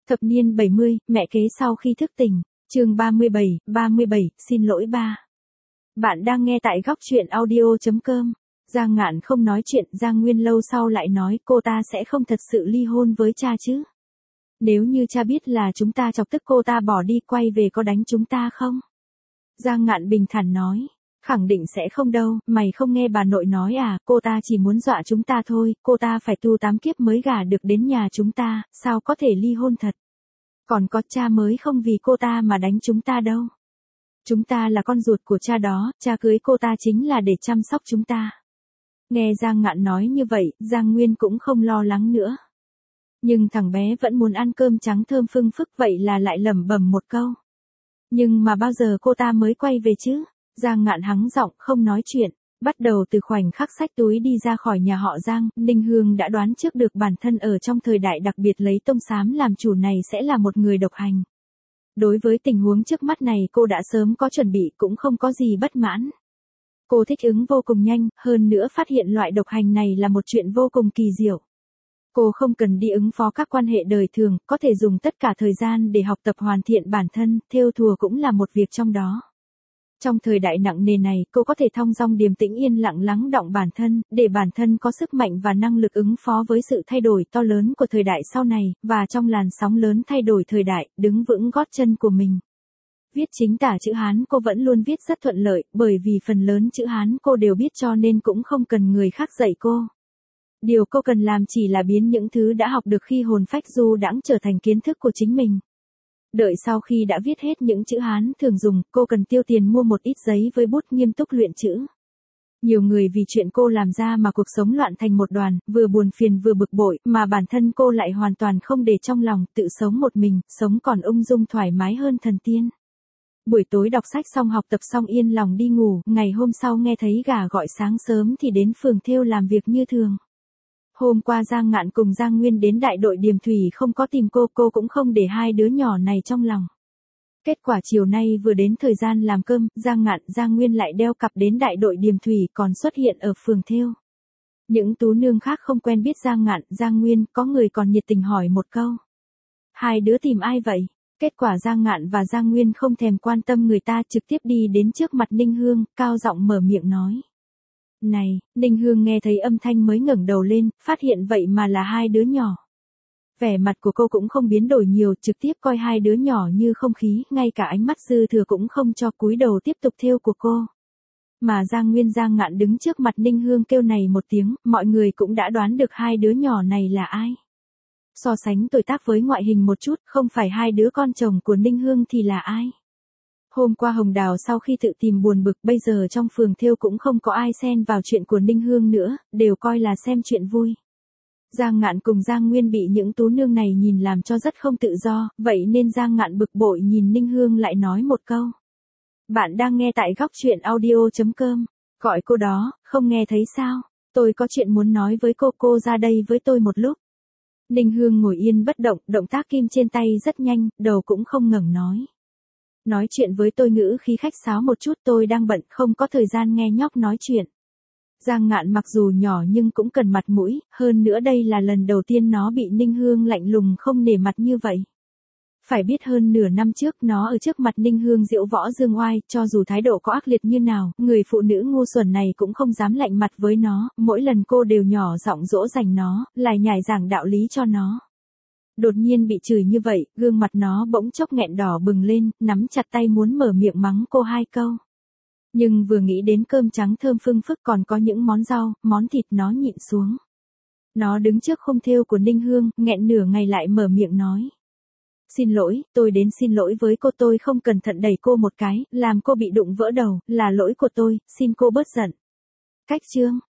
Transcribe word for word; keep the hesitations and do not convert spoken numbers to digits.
Thập niên bảy mươi, mẹ kế sau khi thức tỉnh. Chương ba mươi bảy, ba mươi bảy, xin lỗi ba. Bạn đang nghe tại góc truyện audio chấm com. Giang Ngạn không nói chuyện, Giang Nguyên lâu sau lại nói cô ta sẽ không thật sự ly hôn với cha chứ. Nếu như cha biết là chúng ta chọc tức cô ta bỏ đi quay về có đánh chúng ta không? Giang Ngạn bình thản nói. Khẳng định sẽ không đâu, mày không nghe bà nội nói à, cô ta chỉ muốn dọa chúng ta thôi, cô ta phải tu tám kiếp mới gả được đến nhà chúng ta, sao có thể ly hôn thật. Còn có cha mới không vì cô ta mà đánh chúng ta đâu. Chúng ta là con ruột của cha đó, cha cưới cô ta chính là để chăm sóc chúng ta. Nghe Giang Ngạn nói như vậy, Giang Nguyên cũng không lo lắng nữa. Nhưng thằng bé vẫn muốn ăn cơm trắng thơm phưng phức vậy là lại lẩm bẩm một câu. Nhưng mà bao giờ cô ta mới quay về chứ? Giang Ngạn hắng giọng không nói chuyện. Bắt đầu từ khoảnh khắc xách túi đi ra khỏi nhà họ Giang, Ninh Hương đã đoán trước được bản thân ở trong thời đại đặc biệt lấy tông xám làm chủ này sẽ là một người độc hành. Đối với tình huống trước mắt này cô đã sớm có chuẩn bị cũng không có gì bất mãn. Cô thích ứng vô cùng nhanh, hơn nữa phát hiện loại độc hành này là một chuyện vô cùng kỳ diệu. Cô không cần đi ứng phó các quan hệ đời thường, có thể dùng tất cả thời gian để học tập hoàn thiện bản thân, thêu thùa cũng là một việc trong đó. Trong thời đại nặng nề này, cô có thể thong dong điềm tĩnh yên lặng lắng đọng bản thân, để bản thân có sức mạnh và năng lực ứng phó với sự thay đổi to lớn của thời đại sau này, và trong làn sóng lớn thay đổi thời đại, đứng vững gót chân của mình. Viết chính tả chữ Hán cô vẫn luôn viết rất thuận lợi, bởi vì phần lớn chữ Hán cô đều biết cho nên cũng không cần người khác dạy cô. Điều cô cần làm chỉ là biến những thứ đã học được khi hồn phách du đãng trở thành kiến thức của chính mình. Đợi sau khi đã viết hết những chữ Hán thường dùng, cô cần tiêu tiền mua một ít giấy với bút nghiêm túc luyện chữ. Nhiều người vì chuyện cô làm ra mà cuộc sống loạn thành một đoàn, vừa buồn phiền vừa bực bội, mà bản thân cô lại hoàn toàn không để trong lòng, tự sống một mình, sống còn ung dung thoải mái hơn thần tiên. Buổi tối đọc sách xong học tập xong yên lòng đi ngủ, ngày hôm sau nghe thấy gà gọi sáng sớm thì đến phường thêu làm việc như thường. Hôm qua Giang Ngạn cùng Giang Nguyên đến đại đội Điềm Thủy không có tìm cô, cô cũng không để hai đứa nhỏ này trong lòng. Kết quả chiều nay vừa đến thời gian làm cơm, Giang Ngạn, Giang Nguyên lại đeo cặp đến đại đội Điềm Thủy còn xuất hiện ở phường thêu. Những tú nương khác không quen biết Giang Ngạn, Giang Nguyên, có người còn nhiệt tình hỏi một câu. Hai đứa tìm ai vậy? Kết quả Giang Ngạn và Giang Nguyên không thèm quan tâm người ta trực tiếp đi đến trước mặt Ninh Hương, cao giọng mở miệng nói. Này, Ninh Hương nghe thấy âm thanh mới ngẩng đầu lên, phát hiện vậy mà là hai đứa nhỏ. Vẻ mặt của cô cũng không biến đổi nhiều, trực tiếp coi hai đứa nhỏ như không khí, ngay cả ánh mắt dư thừa cũng không cho, cúi đầu tiếp tục thêu của cô. Mà Giang Nguyên Giang Ngạn đứng trước mặt Ninh Hương kêu này một tiếng, mọi người cũng đã đoán được hai đứa nhỏ này là ai. So sánh tuổi tác với ngoại hình một chút, không phải hai đứa con chồng của Ninh Hương thì là ai? Hôm qua Hồng Đào sau khi tự tìm buồn bực, bây giờ trong phường thêu cũng không có ai xen vào chuyện của Ninh Hương nữa, đều coi là xem chuyện vui. Giang Ngạn cùng Giang Nguyên bị những tú nương này nhìn làm cho rất không tự do, vậy nên Giang Ngạn bực bội nhìn Ninh Hương lại nói một câu. Bạn đang nghe tại góc truyện audio chấm com, gọi cô đó, không nghe thấy sao, tôi có chuyện muốn nói với cô, cô ra đây với tôi một lúc. Ninh Hương ngồi yên bất động, động tác kim trên tay rất nhanh, đầu cũng không ngẩng nói. Nói chuyện với tôi ngữ khí khách sáo một chút, tôi đang bận không có thời gian nghe nhóc nói chuyện. Giang Ngạn mặc dù nhỏ nhưng cũng cần mặt mũi, hơn nữa đây là lần đầu tiên nó bị Ninh Hương lạnh lùng không nể mặt như vậy. Phải biết hơn nửa năm trước nó ở trước mặt Ninh Hương diễu võ dương oai, cho dù thái độ có ác liệt như nào, người phụ nữ ngu xuẩn này cũng không dám lạnh mặt với nó, mỗi lần cô đều nhỏ giọng dỗ dành nó, lại nhải giảng đạo lý cho nó. Đột nhiên bị chửi như vậy, gương mặt nó bỗng chốc nghẹn đỏ bừng lên, nắm chặt tay muốn mở miệng mắng cô hai câu. Nhưng vừa nghĩ đến cơm trắng thơm phưng phức còn có những món rau, món thịt nó nhịn xuống. Nó đứng trước khung thêu của Ninh Hương, nghẹn nửa ngày lại mở miệng nói. Xin lỗi, tôi đến xin lỗi với cô, tôi không cẩn thận đẩy cô một cái, làm cô bị đụng vỡ đầu, là lỗi của tôi, xin cô bớt giận. Cách chương,